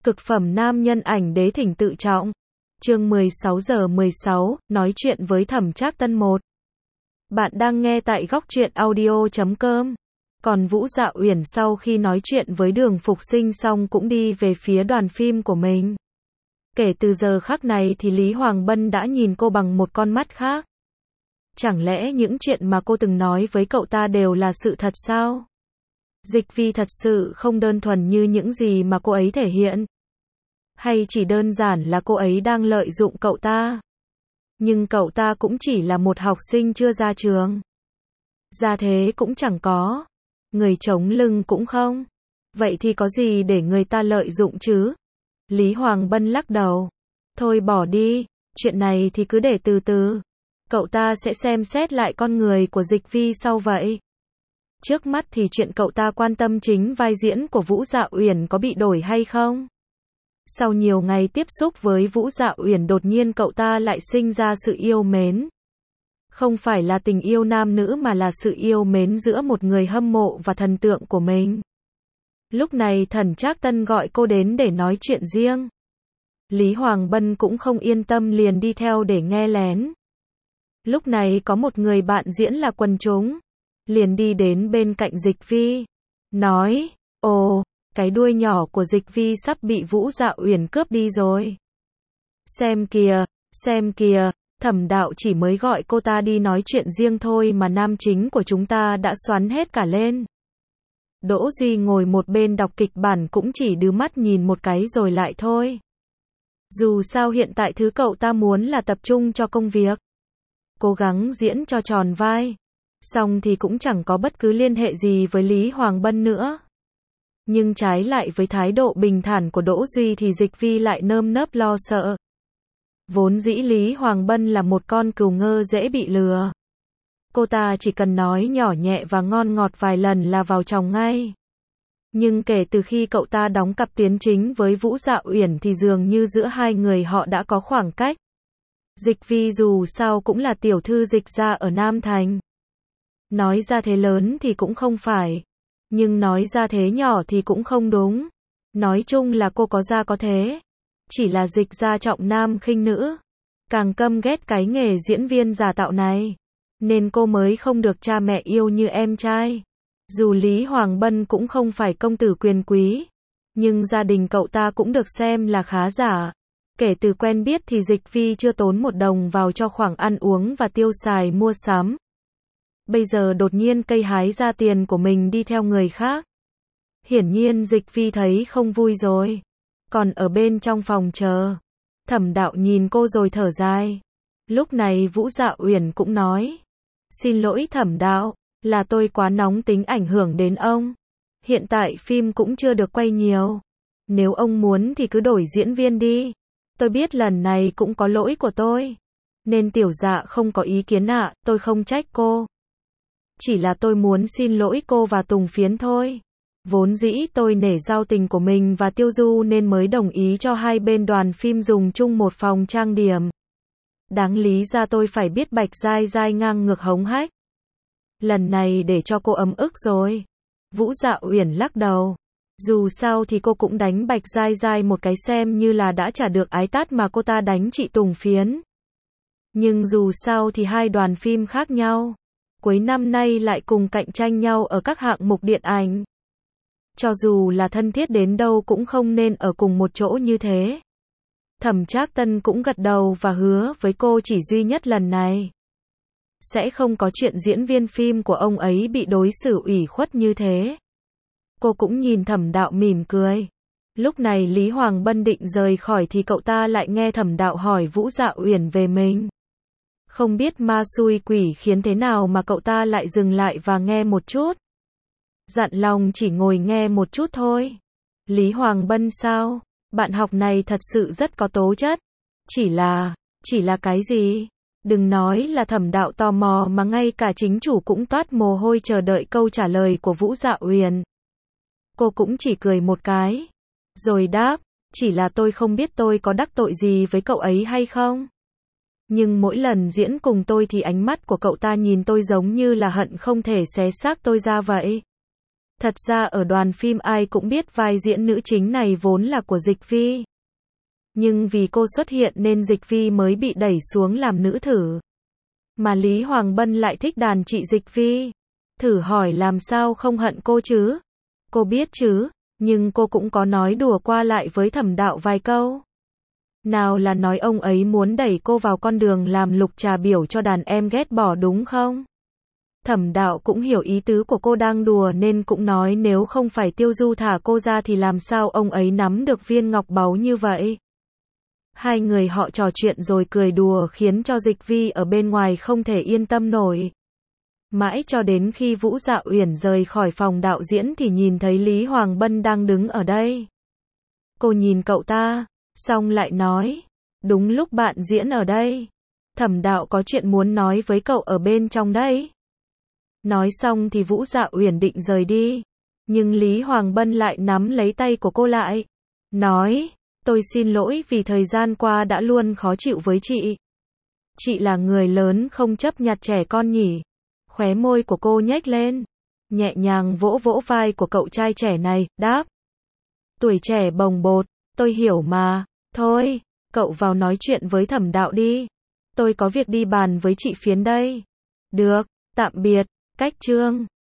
Cực phẩm nam nhân ảnh đế thỉnh tự trọng. Chương 16:16, nói chuyện với Thẩm Trác Tân 1. Bạn đang nghe tại góc truyện audio.com. Còn Vũ Dạ Uyển sau khi nói chuyện với Đường Phục Sinh xong cũng đi về phía đoàn phim của mình. Kể từ giờ khắc này thì Lý Hoàng Bân đã nhìn cô bằng một con mắt khác. Chẳng lẽ những chuyện mà cô từng nói với cậu ta đều là sự thật sao? Dịch Vi thật sự không đơn thuần như những gì mà cô ấy thể hiện. Hay chỉ đơn giản là cô ấy đang lợi dụng cậu ta? Nhưng cậu ta cũng chỉ là một học sinh chưa ra trường. Gia thế cũng chẳng có. Người chống lưng cũng không. Vậy thì có gì để người ta lợi dụng chứ? Lý Hoàng Bân lắc đầu. Thôi bỏ đi, chuyện này thì cứ để từ từ. Cậu ta sẽ xem xét lại con người của Dịch Vi sau vậy. Trước mắt thì chuyện cậu ta quan tâm chính vai diễn của Vũ Dạ Uyển có bị đổi hay không? Sau nhiều ngày tiếp xúc với Vũ Dạ Uyển đột nhiên cậu ta lại sinh ra sự yêu mến. Không phải là tình yêu nam nữ mà là sự yêu mến giữa một người hâm mộ và thần tượng của mình. Lúc này Thẩm Trác Tân gọi cô đến để nói chuyện riêng. Lý Hoàng Bân cũng không yên tâm liền đi theo để nghe lén. Lúc này có một người bạn diễn là quần chúng. Liền đi đến bên cạnh Dịch Vi. Nói, ồ, cái đuôi nhỏ của Dịch Vi sắp bị Vũ Dạ Uyển cướp đi rồi. Xem kìa, Thẩm đạo chỉ mới gọi cô ta đi nói chuyện riêng thôi mà nam chính của chúng ta đã xoắn hết cả lên. Đỗ Duy ngồi một bên đọc kịch bản cũng chỉ đưa mắt nhìn một cái rồi lại thôi. Dù sao hiện tại thứ cậu ta muốn là tập trung cho công việc. Cố gắng diễn cho tròn vai. Xong thì cũng chẳng có bất cứ liên hệ gì với Lý Hoàng Bân nữa. Nhưng trái lại với thái độ bình thản của Đỗ Duy thì Dịch Vi lại nơm nớp lo sợ. Vốn dĩ Lý Hoàng Bân là một con cừu ngơ dễ bị lừa. Cô ta chỉ cần nói nhỏ nhẹ và ngon ngọt vài lần là vào chòng ngay. Nhưng kể từ khi cậu ta đóng cặp tuyến chính với Vũ Dạ Uyển thì dường như giữa hai người họ đã có khoảng cách. Dịch Vi dù sao cũng là tiểu thư Dịch gia ở Nam Thành. Nói ra thế lớn thì cũng không phải. Nhưng nói ra thế nhỏ thì cũng không đúng. Nói chung là cô có gia có thế. Chỉ là Dịch gia trọng nam khinh nữ. Càng căm ghét cái nghề diễn viên giả tạo này. Nên cô mới không được cha mẹ yêu như em trai. Dù Lý Hoàng Bân cũng không phải công tử quyền quý. Nhưng gia đình cậu ta cũng được xem là khá giả. Kể từ quen biết thì Dịch Vi chưa tốn một đồng vào cho khoản ăn uống và tiêu xài mua sắm. Bây giờ đột nhiên cây hái ra tiền của mình đi theo người khác. Hiển nhiên Dịch Vi thấy không vui rồi. Còn ở bên trong phòng chờ, Thẩm đạo nhìn cô rồi thở dài. Lúc này Vũ Dạ Uyển cũng nói. Xin lỗi Thẩm đạo, là tôi quá nóng tính ảnh hưởng đến ông. Hiện tại phim cũng chưa được quay nhiều. Nếu ông muốn thì cứ đổi diễn viên đi. Tôi biết lần này cũng có lỗi của tôi. Nên tiểu dạ không có ý kiến ạ, tôi không trách cô. Chỉ là tôi muốn xin lỗi cô và Tùng Phiến thôi. Vốn dĩ tôi nể giao tình của mình và Tiêu Du nên mới đồng ý cho hai bên đoàn phim dùng chung một phòng trang điểm. Đáng lý ra tôi phải biết Bạch Giai Giai ngang ngược hống hách. Lần này để cho cô ấm ức rồi. Vũ Dạ Uyển lắc đầu. Dù sao thì cô cũng đánh Bạch Giai Giai một cái xem như là đã trả được ái tát mà cô ta đánh chị Tùng Phiến. Nhưng dù sao thì hai đoàn phim khác nhau. Cuối năm nay lại cùng cạnh tranh nhau ở các hạng mục điện ảnh. Cho dù là thân thiết đến đâu cũng không nên ở cùng một chỗ như thế. Thẩm Trác Tân cũng gật đầu và hứa với cô chỉ duy nhất lần này. Sẽ không có chuyện diễn viên phim của ông ấy bị đối xử ủy khuất như thế. Cô cũng nhìn Thẩm đạo mỉm cười. Lúc này Lý Hoàng Bân định rời khỏi thì cậu ta lại nghe Thẩm đạo hỏi Vũ Dạ Uyển về mình. Không biết ma xui quỷ khiến thế nào mà cậu ta lại dừng lại và nghe một chút. Dặn lòng chỉ ngồi nghe một chút thôi. Lý Hoàng Bân sao? Bạn học này thật sự rất có tố chất. Chỉ là cái gì? Đừng nói là Thẩm đạo tò mò mà ngay cả chính chủ cũng toát mồ hôi chờ đợi câu trả lời của Vũ Dạ Uyển. Cô cũng chỉ cười một cái. Rồi đáp, chỉ là tôi không biết tôi có đắc tội gì với cậu ấy hay không. Nhưng mỗi lần diễn cùng tôi thì ánh mắt của cậu ta nhìn tôi giống như là hận không thể xé xác tôi ra vậy. Thật ra ở đoàn phim ai cũng biết vai diễn nữ chính này vốn là của Dịch Vi. Nhưng vì cô xuất hiện nên Dịch Vi mới bị đẩy xuống làm nữ thử. Mà Lý Hoàng Bân lại thích đàn chị Dịch Vi. Thử hỏi làm sao không hận cô chứ? Cô biết chứ, nhưng cô cũng có nói đùa qua lại với Thẩm Đạo vài câu. Nào là nói ông ấy muốn đẩy cô vào con đường làm lục trà biểu cho đàn em ghét bỏ đúng không? Thẩm Đạo cũng hiểu ý tứ của cô đang đùa nên cũng nói nếu không phải Tiêu Du thả cô ra thì làm sao ông ấy nắm được viên ngọc báu như vậy. Hai người họ trò chuyện rồi cười đùa khiến cho Dịch Vi ở bên ngoài không thể yên tâm nổi. Mãi cho đến khi Vũ Dạ Uyển rời khỏi phòng đạo diễn thì nhìn thấy Lý Hoàng Bân đang đứng ở đây. Cô nhìn cậu ta, xong lại nói, đúng lúc bạn diễn ở đây. Thẩm Đạo có chuyện muốn nói với cậu ở bên trong đấy. Nói xong thì Vũ Dạ Uyển định rời đi, nhưng Lý Hoàng Bân lại nắm lấy tay của cô lại, nói, tôi xin lỗi vì thời gian qua đã luôn khó chịu với chị. Chị là người lớn không chấp nhặt trẻ con nhỉ? Khóe môi của cô nhếch lên, nhẹ nhàng vỗ vỗ vai của cậu trai trẻ này, đáp. Tuổi trẻ bồng bột, tôi hiểu mà, thôi, cậu vào nói chuyện với Thẩm Đạo đi. Tôi có việc đi bàn với chị Phiến đây. Được, tạm biệt, cách chương.